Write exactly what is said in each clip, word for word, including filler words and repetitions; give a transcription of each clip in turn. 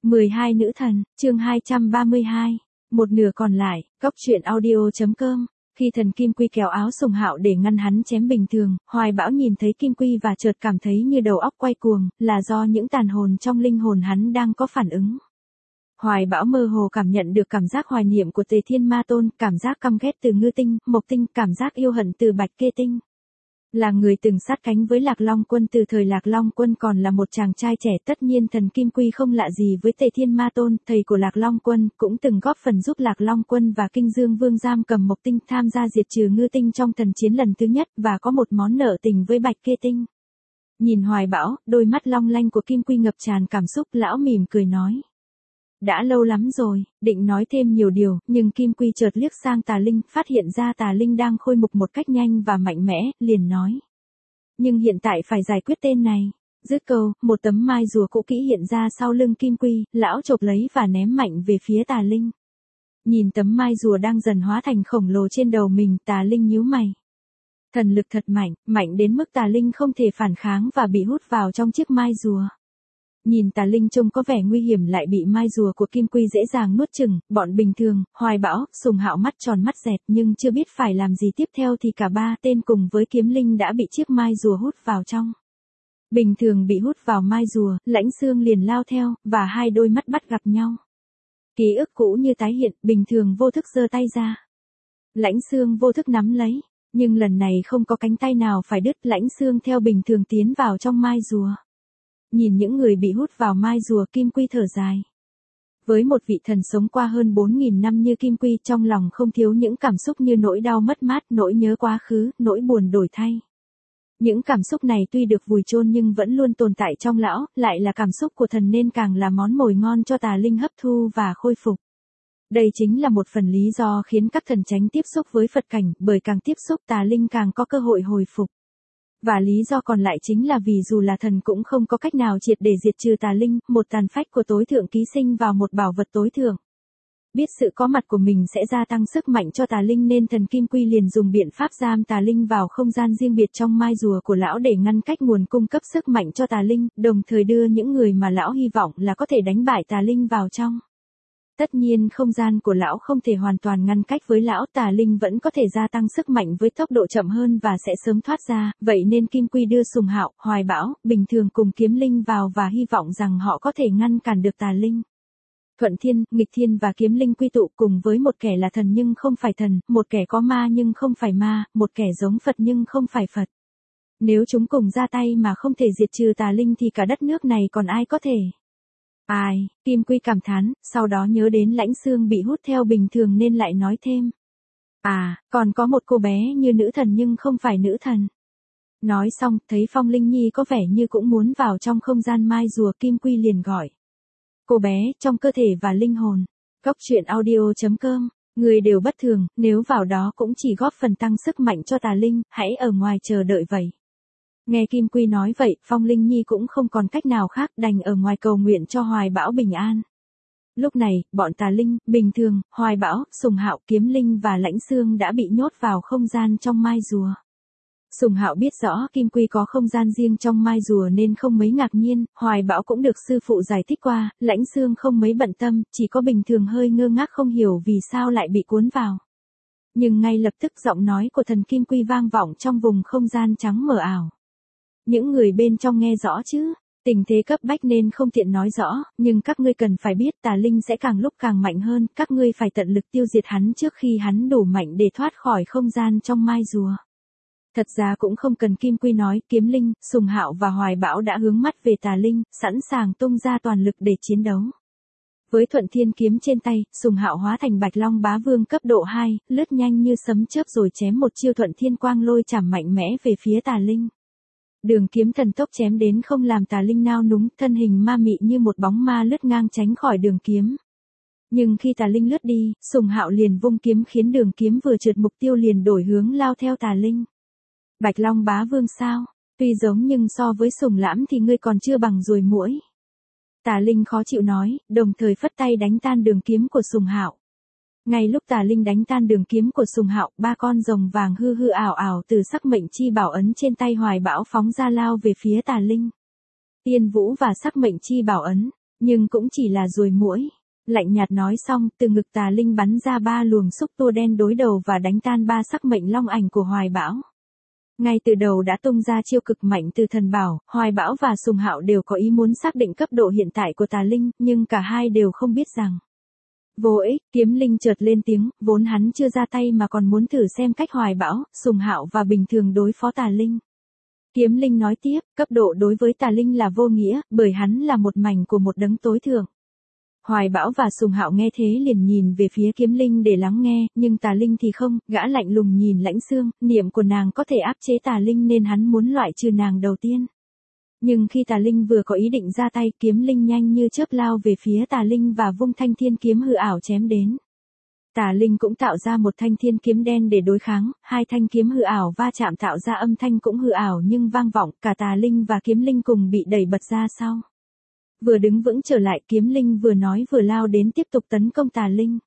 mười hai nữ thần, chương hai trăm ba mươi hai. Một nửa còn lại, góc truyện audio.com. Khi thần Kim Quy kéo áo Sùng Hạo để ngăn hắn chém Bình Thường, Hoài Bão nhìn thấy Kim Quy và chợt cảm thấy như đầu óc quay cuồng, là do những tàn hồn trong linh hồn hắn đang có phản ứng. Hoài Bão mơ hồ cảm nhận được cảm giác hoài niệm của Tề Thiên Ma Tôn, cảm giác căm ghét từ Ngư Tinh, Mộc Tinh, cảm giác yêu hận từ Bạch Kê Tinh. Là người từng sát cánh với Lạc Long Quân từ thời Lạc Long Quân còn là một chàng trai trẻ, tất nhiên thần Kim Quy không lạ gì với Tề Thiên Ma Tôn, thầy của Lạc Long Quân, cũng từng góp phần giúp Lạc Long Quân và Kinh Dương Vương giam cầm Mộc Tinh tham gia diệt trừ Ngư Tinh trong thần chiến lần thứ nhất và có một món nợ tình với Bạch Kê Tinh. Nhìn Hoài Bão, đôi mắt long lanh của Kim Quy ngập tràn cảm xúc, lão mỉm cười nói. Đã lâu lắm rồi, định nói thêm nhiều điều, nhưng Kim Quy chợt liếc sang Tà Linh, phát hiện ra Tà Linh đang khôi mục một cách nhanh và mạnh mẽ, liền nói. Nhưng hiện tại phải giải quyết tên này. Dứt câu, một tấm mai rùa cũ kỹ hiện ra sau lưng Kim Quy, lão chộp lấy và ném mạnh về phía Tà Linh. Nhìn tấm mai rùa đang dần hóa thành khổng lồ trên đầu mình, Tà Linh nhíu mày. Thần lực thật mạnh, mạnh đến mức Tà Linh không thể phản kháng và bị hút vào trong chiếc mai rùa. Nhìn Tà Linh trông có vẻ nguy hiểm lại bị mai rùa của Kim Quy dễ dàng nuốt chửng, bọn Bình Thường, Hoài Bão, Sùng Hạo mắt tròn mắt dẹt nhưng chưa biết phải làm gì tiếp theo thì cả ba tên cùng với Kiếm Linh đã bị chiếc mai rùa hút vào trong. Bình Thường bị hút vào mai rùa, Lãnh Xương liền lao theo, và hai đôi mắt bắt gặp nhau. Ký ức cũ như tái hiện, Bình Thường vô thức giơ tay ra. Lãnh Xương vô thức nắm lấy, nhưng lần này không có cánh tay nào phải đứt, Lãnh Xương theo Bình Thường tiến vào trong mai rùa. Nhìn những người bị hút vào mai rùa, Kim Quy thở dài. Với một vị thần sống qua hơn bốn nghìn năm như Kim Quy, trong lòng không thiếu những cảm xúc như nỗi đau mất mát, nỗi nhớ quá khứ, nỗi buồn đổi thay. Những cảm xúc này tuy được vùi chôn nhưng vẫn luôn tồn tại trong lão, lại là cảm xúc của thần nên càng là món mồi ngon cho Tà Linh hấp thu và khôi phục. Đây chính là một phần lý do khiến các thần tránh tiếp xúc với Phật cảnh, bởi càng tiếp xúc Tà Linh càng có cơ hội hồi phục. Và lý do còn lại chính là vì dù là thần cũng không có cách nào triệt để diệt trừ Tà Linh, một tàn phách của tối thượng ký sinh vào một bảo vật tối thượng. Biết sự có mặt của mình sẽ gia tăng sức mạnh cho Tà Linh nên thần Kim Quy liền dùng biện pháp giam Tà Linh vào không gian riêng biệt trong mai rùa của lão để ngăn cách nguồn cung cấp sức mạnh cho Tà Linh, đồng thời đưa những người mà lão hy vọng là có thể đánh bại Tà Linh vào trong. Tất nhiên không gian của lão không thể hoàn toàn ngăn cách với lão, Tà Linh vẫn có thể gia tăng sức mạnh với tốc độ chậm hơn và sẽ sớm thoát ra, vậy nên Kim Quy đưa Sùng Hạo, Hoài Bão, Bình Thường cùng Kiếm Linh vào và hy vọng rằng họ có thể ngăn cản được Tà Linh. Thuận Thiên, Nghịch Thiên và Kiếm Linh quy tụ cùng với một kẻ là thần nhưng không phải thần, một kẻ có ma nhưng không phải ma, một kẻ giống Phật nhưng không phải Phật. Nếu chúng cùng ra tay mà không thể diệt trừ Tà Linh thì cả đất nước này còn ai có thể. Ai, Kim Quy cảm thán, sau đó nhớ đến Lãnh Xương bị hút theo Bình Thường nên lại nói thêm. À, còn có một cô bé như nữ thần nhưng không phải nữ thần. Nói xong, thấy Phong Linh Nhi có vẻ như cũng muốn vào trong không gian mai rùa, Kim Quy liền gọi. Cô bé, trong cơ thể và linh hồn. Góc truyện audio.com, người đều bất thường, nếu vào đó cũng chỉ góp phần tăng sức mạnh cho Tà Linh, hãy ở ngoài chờ đợi vậy. Nghe Kim Quy nói vậy, Phong Linh Nhi cũng không còn cách nào khác, đành ở ngoài cầu nguyện cho Hoài Bão bình an. Lúc này, bọn Tà Linh, Bình Thường, Hoài Bão, Sùng Hạo, Kiếm Linh và Lãnh Xương đã bị nhốt vào không gian trong mai rùa. Sùng Hạo biết rõ Kim Quy có không gian riêng trong mai rùa nên không mấy ngạc nhiên, Hoài Bão cũng được sư phụ giải thích qua, Lãnh Xương không mấy bận tâm, chỉ có Bình Thường hơi ngơ ngác không hiểu vì sao lại bị cuốn vào. Nhưng ngay lập tức giọng nói của thần Kim Quy vang vọng trong vùng không gian trắng mờ ảo. Những người bên trong nghe rõ chứ, tình thế cấp bách nên không tiện nói rõ, nhưng các ngươi cần phải biết Tà Linh sẽ càng lúc càng mạnh hơn, các ngươi phải tận lực tiêu diệt hắn trước khi hắn đủ mạnh để thoát khỏi không gian trong mai rùa. Thật ra cũng không cần Kim Quy nói, Kiếm Linh, Sùng Hạo và Hoài Bão đã hướng mắt về Tà Linh, sẵn sàng tung ra toàn lực để chiến đấu. Với Thuận Thiên kiếm trên tay, Sùng Hạo hóa thành Bạch Long Bá Vương cấp độ hai, lướt nhanh như sấm chớp rồi chém một chiêu Thuận Thiên quang lôi chảm mạnh mẽ về phía Tà Linh. Đường kiếm thần tốc chém đến không làm Tà Linh nao núng, thân hình ma mị như một bóng ma lướt ngang tránh khỏi đường kiếm. Nhưng khi Tà Linh lướt đi, Sùng Hạo liền vung kiếm khiến đường kiếm vừa trượt mục tiêu liền đổi hướng lao theo Tà Linh. Bạch Long Bá Vương sao? Tuy giống nhưng so với Sùng Lãm thì ngươi còn chưa bằng ruồi muỗi. Tà Linh khó chịu nói, đồng thời phất tay đánh tan đường kiếm của Sùng Hạo. Ngay lúc Tà Linh đánh tan đường kiếm của Sùng Hạo, ba con rồng vàng hư hư ảo ảo từ sắc mệnh chi bảo ấn trên tay Hoài Bão phóng ra lao về phía Tà Linh. Tiên Vũ và sắc mệnh chi bảo ấn. Nhưng cũng chỉ là ruồi muỗi. Lạnh nhạt nói xong, từ ngực Tà Linh bắn ra ba luồng xúc tua đen đối đầu và đánh tan ba sắc mệnh long ảnh của Hoài Bão. Ngay từ đầu đã tung ra chiêu cực mạnh từ thần bảo, Hoài Bão và Sùng Hạo đều có ý muốn xác định cấp độ hiện tại của Tà Linh, nhưng cả hai đều không biết rằng. Vô ích, Kiếm Linh chợt lên tiếng, vốn hắn chưa ra tay mà còn muốn thử xem cách Hoài Bão, Sùng Hạo và bình thường đối phó Tà Linh. Kiếm Linh nói tiếp, cấp độ đối với Tà Linh là vô nghĩa, bởi hắn là một mảnh của một đấng tối thượng. Hoài Bão và Sùng Hạo nghe thế liền nhìn về phía Kiếm Linh để lắng nghe, nhưng Tà Linh thì không, gã lạnh lùng nhìn Lãnh Xương, niệm của nàng có thể áp chế Tà Linh nên hắn muốn loại trừ nàng đầu tiên. Nhưng khi Tà Linh vừa có ý định ra tay, Kiếm Linh nhanh như chớp lao về phía Tà Linh và vung thanh thiên kiếm hư ảo chém đến. Tà Linh cũng tạo ra một thanh thiên kiếm đen để đối kháng, hai thanh kiếm hư ảo va chạm tạo ra âm thanh cũng hư ảo nhưng vang vọng, cả Tà Linh và Kiếm Linh cùng bị đẩy bật ra sau. Vừa đứng vững trở lại, Kiếm Linh vừa nói vừa lao đến tiếp tục tấn công Tà Linh.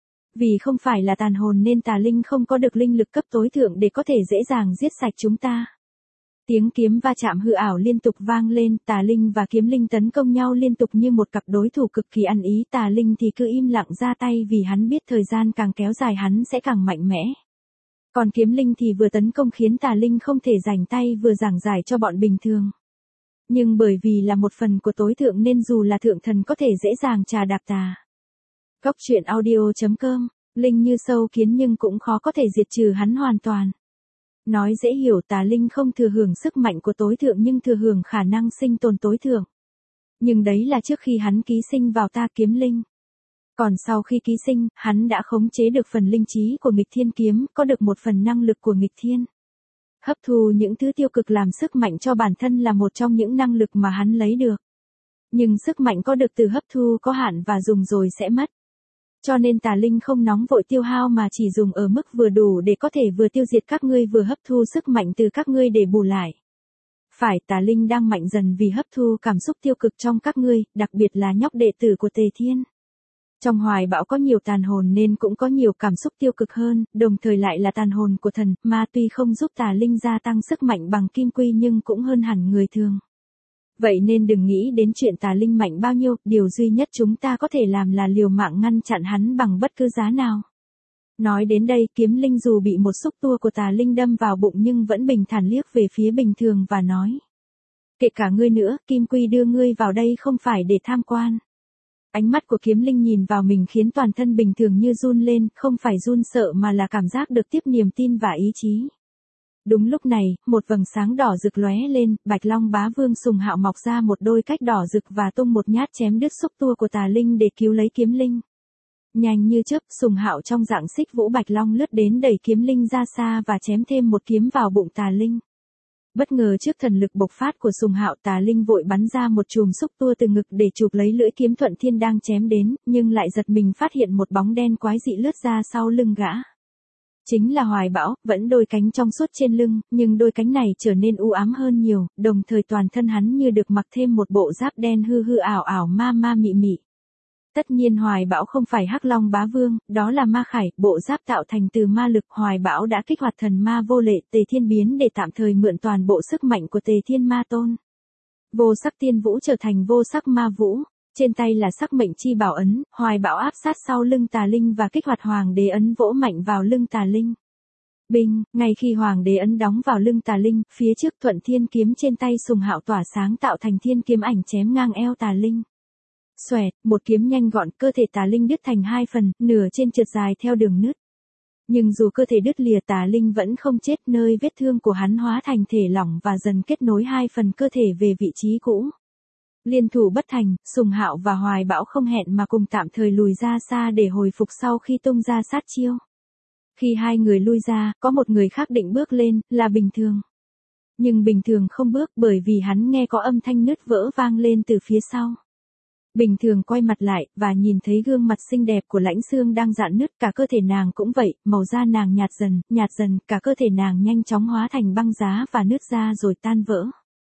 Vì không phải là tàn hồn nên Tà Linh không có được linh lực cấp tối thượng để có thể dễ dàng giết sạch chúng ta. Tiếng kiếm va chạm hư ảo liên tục vang lên, Tà Linh và Kiếm Linh tấn công nhau liên tục như một cặp đối thủ cực kỳ ăn ý. Tà Linh thì cứ im lặng ra tay vì hắn biết thời gian càng kéo dài hắn sẽ càng mạnh mẽ. Còn Kiếm Linh thì vừa tấn công khiến Tà Linh không thể rảnh tay vừa giảng giải cho bọn bình thường. Nhưng bởi vì là một phần của tối thượng nên dù là thượng thần có thể dễ dàng trà đạp tà. Cóc truyện audio chấm com, Linh như sâu kiến nhưng cũng khó có thể diệt trừ hắn hoàn toàn. Nói dễ hiểu, Tà Linh không thừa hưởng sức mạnh của tối thượng nhưng thừa hưởng khả năng sinh tồn tối thượng. Nhưng đấy là trước khi hắn ký sinh vào ta Kiếm Linh. Còn sau khi ký sinh, hắn đã khống chế được phần linh trí của nghịch thiên kiếm, có được một phần năng lực của nghịch thiên. Hấp thu những thứ tiêu cực làm sức mạnh cho bản thân là một trong những năng lực mà hắn lấy được. Nhưng sức mạnh có được từ hấp thu có hạn và dùng rồi sẽ mất. Cho nên Tà Linh không nóng vội tiêu hao mà chỉ dùng ở mức vừa đủ để có thể vừa tiêu diệt các ngươi vừa hấp thu sức mạnh từ các ngươi để bù lại. Phải, Tà Linh đang mạnh dần vì hấp thu cảm xúc tiêu cực trong các ngươi, đặc biệt là nhóc đệ tử của Tề Thiên. Trong Hoài Bão có nhiều tàn hồn nên cũng có nhiều cảm xúc tiêu cực hơn, đồng thời lại là tàn hồn của thần, ma tuy không giúp Tà Linh gia tăng sức mạnh bằng kim quy nhưng cũng hơn hẳn người thường. Vậy nên đừng nghĩ đến chuyện Tà Linh mạnh bao nhiêu, điều duy nhất chúng ta có thể làm là liều mạng ngăn chặn hắn bằng bất cứ giá nào. Nói đến đây, Kiếm Linh dù bị một xúc tua của Tà Linh đâm vào bụng nhưng vẫn bình thản liếc về phía bình thường và nói. Kệ cả ngươi nữa, kim quy đưa ngươi vào đây không phải để tham quan. Ánh mắt của Kiếm Linh nhìn vào mình khiến toàn thân bình thường như run lên, không phải run sợ mà là cảm giác được tiếp niềm tin và ý chí. Đúng lúc này, một vầng sáng đỏ rực lóe lên, Bạch Long Bá Vương Sùng Hạo mọc ra một đôi cách đỏ rực và tung một nhát chém đứt xúc tua của Tà Linh để cứu lấy Kiếm Linh. Nhanh như chớp, Sùng Hạo trong dạng xích vũ Bạch Long lướt đến đẩy Kiếm Linh ra xa và chém thêm một kiếm vào bụng Tà Linh. Bất ngờ trước thần lực bộc phát của Sùng Hạo, Tà Linh vội bắn ra một chùm xúc tua từ ngực để chụp lấy lưỡi kiếm Thuận Thiên đang chém đến, nhưng lại giật mình phát hiện một bóng đen quái dị lướt ra sau lưng gã. Chính là Hoài Bão, vẫn đôi cánh trong suốt trên lưng, nhưng đôi cánh này trở nên u ám hơn nhiều, đồng thời toàn thân hắn như được mặc thêm một bộ giáp đen hư hư ảo ảo ma ma mị mị. Tất nhiên Hoài Bão không phải Hắc Long Bá Vương, đó là ma khải, bộ giáp tạo thành từ ma lực. Hoài Bão đã kích hoạt thần ma vô lệ Tề Thiên biến để tạm thời mượn toàn bộ sức mạnh của Tề Thiên Ma Tôn. Vô sắc tiên vũ trở thành vô sắc ma vũ, trên tay là sắc mệnh chi bảo ấn, Hoài Bão áp sát sau lưng Tà Linh và kích hoạt hoàng đế ấn vỗ mạnh vào lưng Tà Linh. Binh, ngay khi hoàng đế ấn đóng vào lưng Tà Linh, phía trước Thuận Thiên kiếm trên tay Sùng Hạo tỏa sáng tạo thành thiên kiếm ảnh chém ngang eo Tà Linh. Xoẹt, một kiếm nhanh gọn, cơ thể Tà Linh đứt thành hai phần, nửa trên trượt dài theo đường nứt. Nhưng dù cơ thể đứt lìa, Tà Linh vẫn không chết, nơi vết thương của hắn hóa thành thể lỏng và dần kết nối hai phần cơ thể về vị trí cũ. Liên thủ bất thành, Sùng Hạo và Hoài Bão không hẹn mà cùng tạm thời lùi ra xa để hồi phục sau khi tung ra sát chiêu. Khi hai người lui ra, có một người khác định bước lên, là Bình Thường. Nhưng Bình Thường không bước bởi vì hắn nghe có âm thanh nứt vỡ vang lên từ phía sau. Bình Thường quay mặt lại, và nhìn thấy gương mặt xinh đẹp của Lãnh Xương đang rạn nứt, cả cơ thể nàng cũng vậy, màu da nàng nhạt dần, nhạt dần, cả cơ thể nàng nhanh chóng hóa thành băng giá và nứt ra rồi tan vỡ.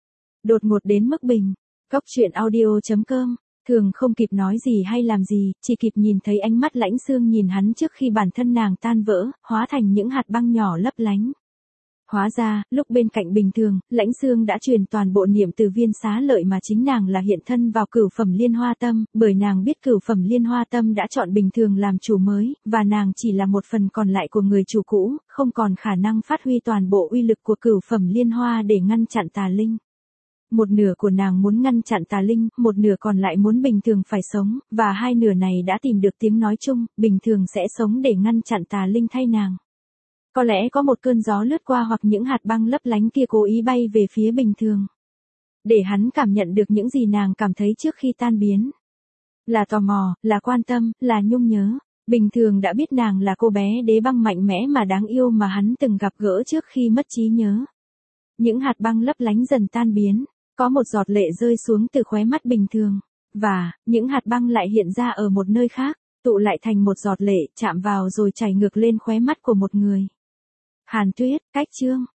Đột ngột đến mức bình. Cóc truyện audio chấm com, Thường không kịp nói gì hay làm gì, chỉ kịp nhìn thấy ánh mắt Lãnh Xương nhìn hắn trước khi bản thân nàng tan vỡ, hóa thành những hạt băng nhỏ lấp lánh. Hóa ra, lúc bên cạnh Bình Thường, Lãnh Xương đã truyền toàn bộ niệm từ viên xá lợi mà chính nàng là hiện thân vào cửu phẩm liên hoa tâm, bởi nàng biết cửu phẩm liên hoa tâm đã chọn Bình Thường làm chủ mới, và nàng chỉ là một phần còn lại của người chủ cũ, không còn khả năng phát huy toàn bộ uy lực của cửu phẩm liên hoa để ngăn chặn tà linh. Một nửa của nàng muốn ngăn chặn tà linh, một nửa còn lại muốn Bình Thường phải sống, và hai nửa này đã tìm được tiếng nói chung, Bình Thường sẽ sống để ngăn chặn tà linh thay nàng. Có lẽ có một cơn gió lướt qua hoặc những hạt băng lấp lánh kia cố ý bay về phía Bình Thường. Để hắn cảm nhận được những gì nàng cảm thấy trước khi tan biến. Là tò mò, là quan tâm, là nhung nhớ. Bình Thường đã biết nàng là cô bé đế băng mạnh mẽ mà đáng yêu mà hắn từng gặp gỡ trước khi mất trí nhớ. Những hạt băng lấp lánh dần tan biến, có một giọt lệ rơi xuống từ khóe mắt Bình Thường. Và, những hạt băng lại hiện ra ở một nơi khác, tụ lại thành một giọt lệ, chạm vào rồi chảy ngược lên khóe mắt của một người. Hàn Tuyết, cách chương.